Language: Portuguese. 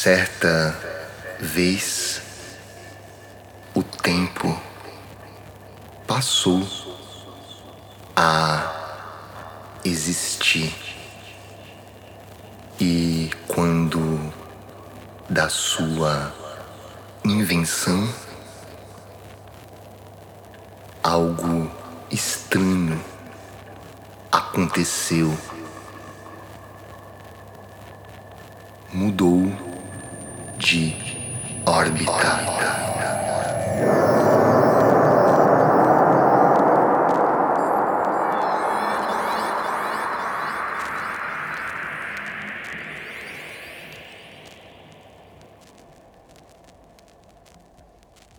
Certa vez, o tempo passou a existir e quando da sua invenção, algo estranho aconteceu. Mudou de órbita.